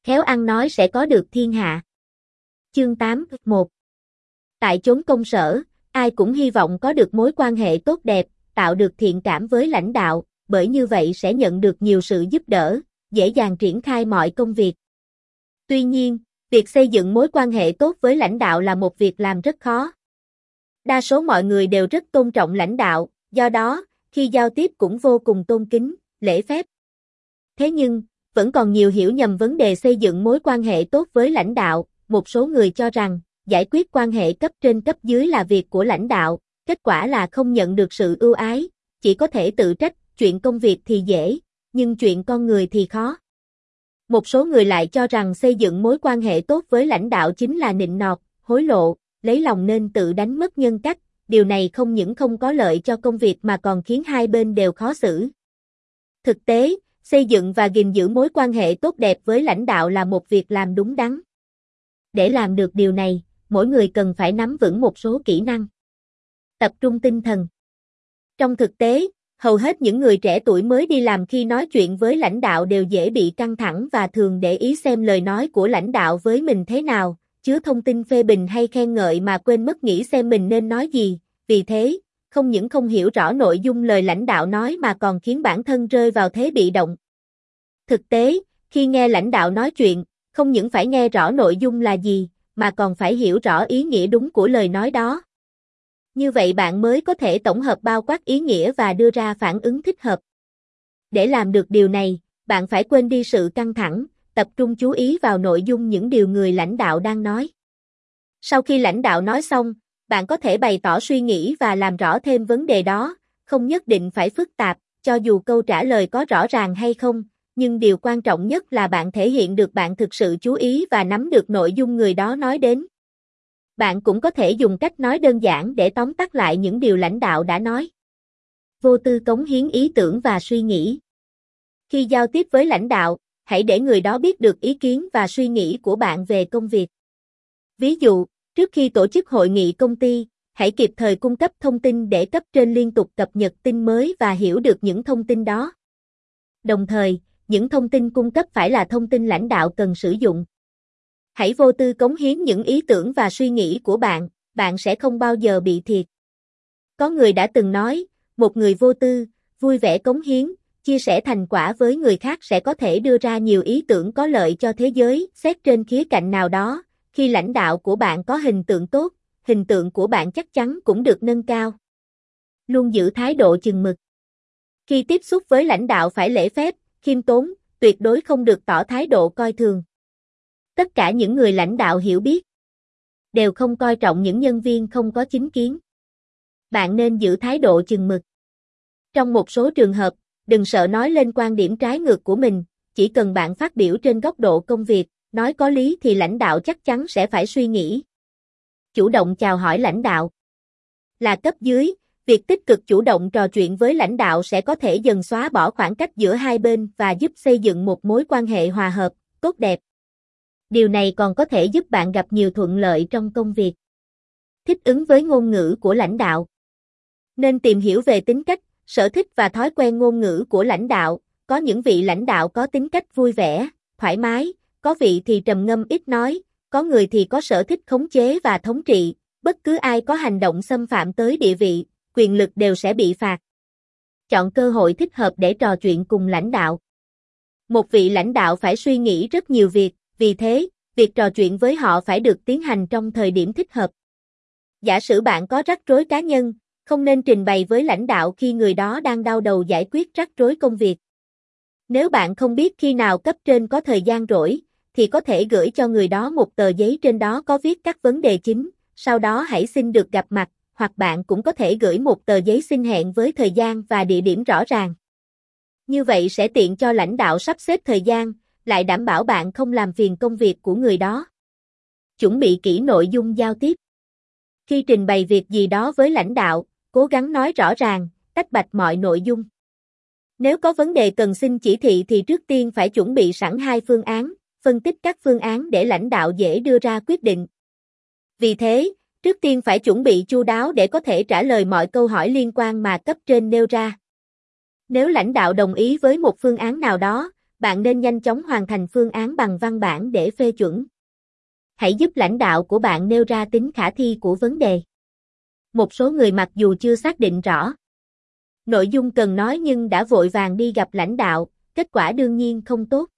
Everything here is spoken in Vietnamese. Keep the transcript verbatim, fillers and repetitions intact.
khéo ăn nói sẽ có được thiên hạ. Chương tám, một. Tại chốn công sở, ai cũng hy vọng có được mối quan hệ tốt đẹp, tạo được thiện cảm với lãnh đạo, bởi như vậy sẽ nhận được nhiều sự giúp đỡ, dễ dàng triển khai mọi công việc. Tuy nhiên, việc xây dựng mối quan hệ tốt với lãnh đạo là một việc làm rất khó. Đa số mọi người đều rất tôn trọng lãnh đạo, do đó, khi giao tiếp cũng vô cùng tôn kính, lễ phép. Thế nhưng, vẫn còn nhiều hiểu nhầm vấn đề xây dựng mối quan hệ tốt với lãnh đạo, một số người cho rằng, giải quyết quan hệ cấp trên cấp dưới là việc của lãnh đạo, kết quả là không nhận được sự ưu ái, chỉ có thể tự trách, chuyện công việc thì dễ, nhưng chuyện con người thì khó. Một số người lại cho rằng xây dựng mối quan hệ tốt với lãnh đạo chính là nịnh nọt, hối lộ, lấy lòng nên tự đánh mất nhân cách, điều này không những không có lợi cho công việc mà còn khiến hai bên đều khó xử. Thực tế, xây dựng và gìn giữ mối quan hệ tốt đẹp với lãnh đạo là một việc làm đúng đắn. Để làm được điều này, mỗi người cần phải nắm vững một số kỹ năng. Tập trung tinh thần. Trong thực tế, hầu hết những người trẻ tuổi mới đi làm khi nói chuyện với lãnh đạo đều dễ bị căng thẳng và thường để ý xem lời nói của lãnh đạo với mình thế nào, chứa thông tin phê bình hay khen ngợi mà quên mất nghĩ xem mình nên nói gì, vì thế, không những không hiểu rõ nội dung lời lãnh đạo nói mà còn khiến bản thân rơi vào thế bị động. Thực tế, khi nghe lãnh đạo nói chuyện, không những phải nghe rõ nội dung là gì, mà còn phải hiểu rõ ý nghĩa đúng của lời nói đó. Như vậy bạn mới có thể tổng hợp bao quát ý nghĩa và đưa ra phản ứng thích hợp. Để làm được điều này, bạn phải quên đi sự căng thẳng, tập trung chú ý vào nội dung những điều người lãnh đạo đang nói. Sau khi lãnh đạo nói xong, bạn có thể bày tỏ suy nghĩ và làm rõ thêm vấn đề đó, không nhất định phải phức tạp, cho dù câu trả lời có rõ ràng hay không, nhưng điều quan trọng nhất là bạn thể hiện được bạn thực sự chú ý và nắm được nội dung người đó nói đến. Bạn cũng có thể dùng cách nói đơn giản để tóm tắt lại những điều lãnh đạo đã nói. Vô tư cống hiến ý tưởng và suy nghĩ. Khi giao tiếp với lãnh đạo, hãy để người đó biết được ý kiến và suy nghĩ của bạn về công việc. Ví dụ, trước khi tổ chức hội nghị công ty, hãy kịp thời cung cấp thông tin để cấp trên liên tục cập nhật tin mới và hiểu được những thông tin đó. Đồng thời, những thông tin cung cấp phải là thông tin lãnh đạo cần sử dụng. Hãy vô tư cống hiến những ý tưởng và suy nghĩ của bạn, bạn sẽ không bao giờ bị thiệt. Có người đã từng nói, một người vô tư, vui vẻ cống hiến, chia sẻ thành quả với người khác sẽ có thể đưa ra nhiều ý tưởng có lợi cho thế giới, xét trên khía cạnh nào đó, khi lãnh đạo của bạn có hình tượng tốt, hình tượng của bạn chắc chắn cũng được nâng cao. Luôn giữ thái độ chừng mực. Khi tiếp xúc với lãnh đạo phải lễ phép, khiêm tốn, tuyệt đối không được tỏ thái độ coi thường. Tất cả những người lãnh đạo hiểu biết đều không coi trọng những nhân viên không có chính kiến. Bạn nên giữ thái độ chừng mực. Trong một số trường hợp, đừng sợ nói lên quan điểm trái ngược của mình, chỉ cần bạn phát biểu trên góc độ công việc, nói có lý thì lãnh đạo chắc chắn sẽ phải suy nghĩ. Chủ động chào hỏi lãnh đạo. Là cấp dưới, việc tích cực chủ động trò chuyện với lãnh đạo sẽ có thể dần xóa bỏ khoảng cách giữa hai bên và giúp xây dựng một mối quan hệ hòa hợp, tốt đẹp. Điều này còn có thể giúp bạn gặp nhiều thuận lợi trong công việc. Thích ứng với ngôn ngữ của lãnh đạo. Nên tìm hiểu về tính cách, sở thích và thói quen ngôn ngữ của lãnh đạo. Có những vị lãnh đạo có tính cách vui vẻ, thoải mái, có vị thì trầm ngâm ít nói, có người thì có sở thích khống chế và thống trị. Bất cứ ai có hành động xâm phạm tới địa vị, quyền lực đều sẽ bị phạt. Chọn cơ hội thích hợp để trò chuyện cùng lãnh đạo. Một vị lãnh đạo phải suy nghĩ rất nhiều việc, vì thế, việc trò chuyện với họ phải được tiến hành trong thời điểm thích hợp. Giả sử bạn có rắc rối cá nhân, không nên trình bày với lãnh đạo khi người đó đang đau đầu giải quyết rắc rối công việc. Nếu bạn không biết khi nào cấp trên có thời gian rỗi, thì có thể gửi cho người đó một tờ giấy trên đó có viết các vấn đề chính, sau đó hãy xin được gặp mặt, hoặc bạn cũng có thể gửi một tờ giấy xin hẹn với thời gian và địa điểm rõ ràng. Như vậy sẽ tiện cho lãnh đạo sắp xếp thời gian, lại đảm bảo bạn không làm phiền công việc của người đó. Chuẩn bị kỹ nội dung giao tiếp. Khi trình bày việc gì đó với lãnh đạo, cố gắng nói rõ ràng, tách bạch mọi nội dung. Nếu có vấn đề cần xin chỉ thị thì trước tiên phải chuẩn bị sẵn hai phương án, phân tích các phương án để lãnh đạo dễ đưa ra quyết định. Vì thế, trước tiên phải chuẩn bị chu đáo để có thể trả lời mọi câu hỏi liên quan mà cấp trên nêu ra. Nếu lãnh đạo đồng ý với một phương án nào đó, bạn nên nhanh chóng hoàn thành phương án bằng văn bản để phê chuẩn. Hãy giúp lãnh đạo của bạn nêu ra tính khả thi của vấn đề. Một số người mặc dù chưa xác định rõ nội dung cần nói nhưng đã vội vàng đi gặp lãnh đạo, kết quả đương nhiên không tốt.